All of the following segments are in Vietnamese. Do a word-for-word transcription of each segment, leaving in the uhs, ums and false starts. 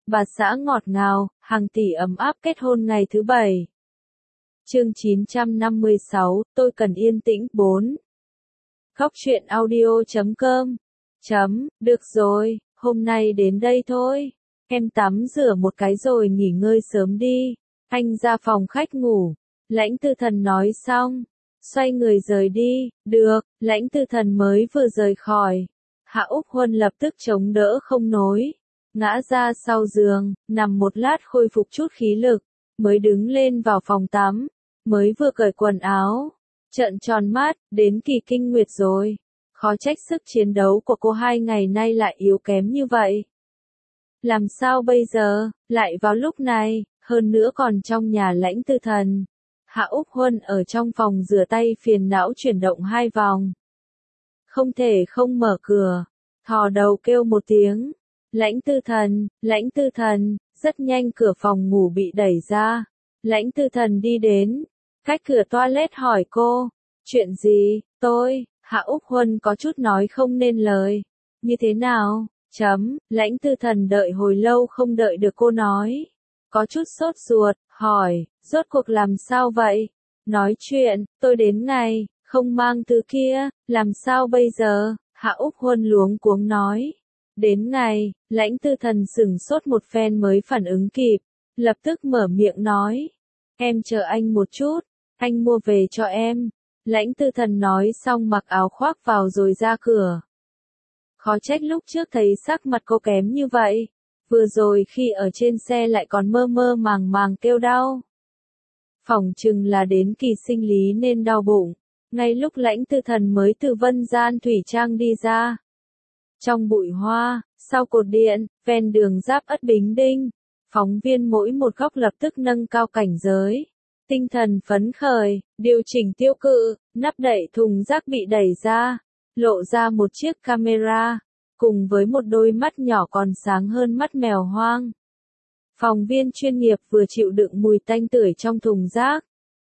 bà xã ngọt ngào, hàng tỷ ấm áp kết hôn ngày thứ bảy. Chương chín trăm năm mươi sáu, tôi cần yên tĩnh. bốn. Khóc chuyện audio chấm com. Chấm, được rồi, hôm nay đến đây thôi. Em tắm rửa một cái rồi nghỉ ngơi sớm đi. Anh ra phòng khách ngủ. Lãnh Tư Thần nói xong, xoay người rời đi. Được, Lãnh Tư Thần mới vừa rời khỏi. Hạ Úc Huân lập tức chống đỡ không nối. Ngã ra sau giường, nằm một lát khôi phục chút khí lực, mới đứng lên vào phòng tắm, mới vừa cởi quần áo, trợn tròn mắt, đến kỳ kinh nguyệt rồi. Khó trách sức chiến đấu của cô hai ngày nay lại yếu kém như vậy. Làm sao bây giờ, lại vào lúc này, hơn nữa còn trong nhà Lãnh Tư Thần. Hạ Úc Huân ở trong phòng rửa tay phiền não chuyển động hai vòng. Không thể không mở cửa, thò đầu kêu một tiếng. Lãnh Tư Thần, Lãnh Tư Thần, rất nhanh cửa phòng ngủ bị đẩy ra. Lãnh Tư Thần đi đến, cách cửa toilet hỏi cô, chuyện gì, tôi, Hạ Úc Huân có chút nói không nên lời. Như thế nào, chấm, Lãnh Tư Thần đợi hồi lâu không đợi được cô nói. Có chút sốt ruột, hỏi, rốt cuộc làm sao vậy? Nói chuyện, tôi đến ngày, không mang thứ kia, làm sao bây giờ? Hạ Úc Huân luống cuống nói. Đến ngày, Lãnh Tư Thần sửng sốt một phen mới phản ứng kịp, lập tức mở miệng nói. Em chờ anh một chút, anh mua về cho em. Lãnh Tư Thần nói xong mặc áo khoác vào rồi ra cửa. Khó trách lúc trước thấy sắc mặt cô kém như vậy, vừa rồi khi ở trên xe lại còn mơ mơ màng màng kêu đau. Phỏng chừng là đến kỳ sinh lý nên đau bụng, ngay lúc Lãnh Tư Thần mới từ Vân Gian Thủy Trang đi ra. Trong bụi hoa, sau cột điện, ven đường Giáp Ất Bính Đinh, phóng viên mỗi một góc lập tức nâng cao cảnh giới. Tinh thần phấn khởi, điều chỉnh tiêu cự, nắp đậy thùng rác bị đẩy ra, lộ ra một chiếc camera, cùng với một đôi mắt nhỏ còn sáng hơn mắt mèo hoang. Phóng viên chuyên nghiệp vừa chịu đựng mùi tanh tưởi trong thùng rác,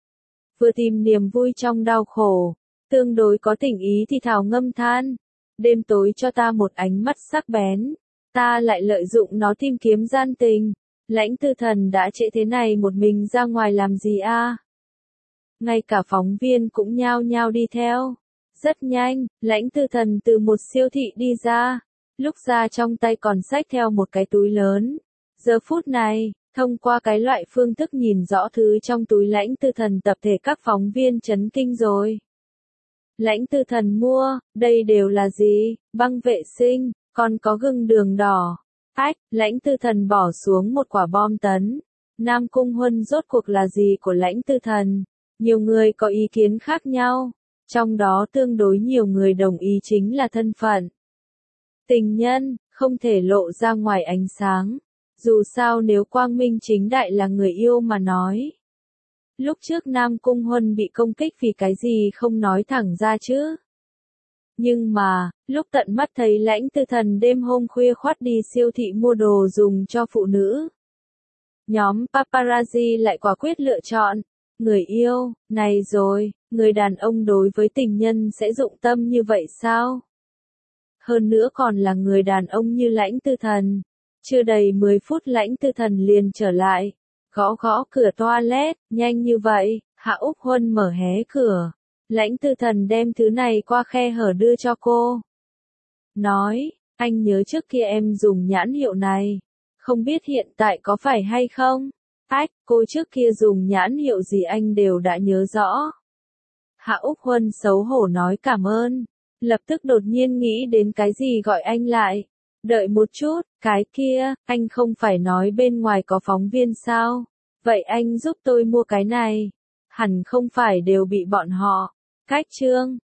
vừa tìm niềm vui trong đau khổ, tương đối có tình ý thì thào ngâm than. Đêm tối cho ta một ánh mắt sắc bén, ta lại lợi dụng nó tìm kiếm gian tình. Lãnh Tư Thần đã trễ thế này một mình ra ngoài làm gì a? À? Ngay cả phóng viên cũng nhao nhao đi theo. Rất nhanh, Lãnh Tư Thần từ một siêu thị đi ra, lúc ra trong tay còn xách theo một cái túi lớn. Giờ phút này, thông qua cái loại phương thức nhìn rõ thứ trong túi Lãnh Tư Thần tập thể các phóng viên chấn kinh rồi. Lãnh Tư Thần mua, đây đều là gì? Băng vệ sinh, còn có gừng đường đỏ. Ách, Lãnh Tư Thần bỏ xuống một quả bom tấn. Nam Cung Huân rốt cuộc là gì của Lãnh Tư Thần? Nhiều người có ý kiến khác nhau, trong đó tương đối nhiều người đồng ý chính là thân phận tình nhân, không thể lộ ra ngoài ánh sáng. Dù sao nếu quang minh chính đại là người yêu mà nói. Lúc trước Nam Cung Huân bị công kích vì cái gì không nói thẳng ra chứ. Nhưng mà, lúc tận mắt thấy Lãnh Tư Thần đêm hôm khuya khoắt đi siêu thị mua đồ dùng cho phụ nữ, nhóm paparazzi lại quả quyết lựa chọn, người yêu, này rồi, người đàn ông đối với tình nhân sẽ dụng tâm như vậy sao? Hơn nữa còn là người đàn ông như Lãnh Tư Thần. Chưa đầy mười phút Lãnh Tư Thần liền trở lại, gõ gõ cửa toilet, nhanh như vậy, Hạ Úc Huân mở hé cửa. Lãnh Tư Thần đem thứ này qua khe hở đưa cho cô. Nói, anh nhớ trước kia em dùng nhãn hiệu này, không biết hiện tại có phải hay không? Ách, cô trước kia dùng nhãn hiệu gì anh đều đã nhớ rõ. Hạ Úc Huân xấu hổ nói cảm ơn, lập tức đột nhiên nghĩ đến cái gì gọi anh lại. Đợi một chút, cái kia, anh không phải nói bên ngoài có phóng viên sao? Vậy anh giúp tôi mua cái này. Hẳn không phải đều bị bọn họ cách trương,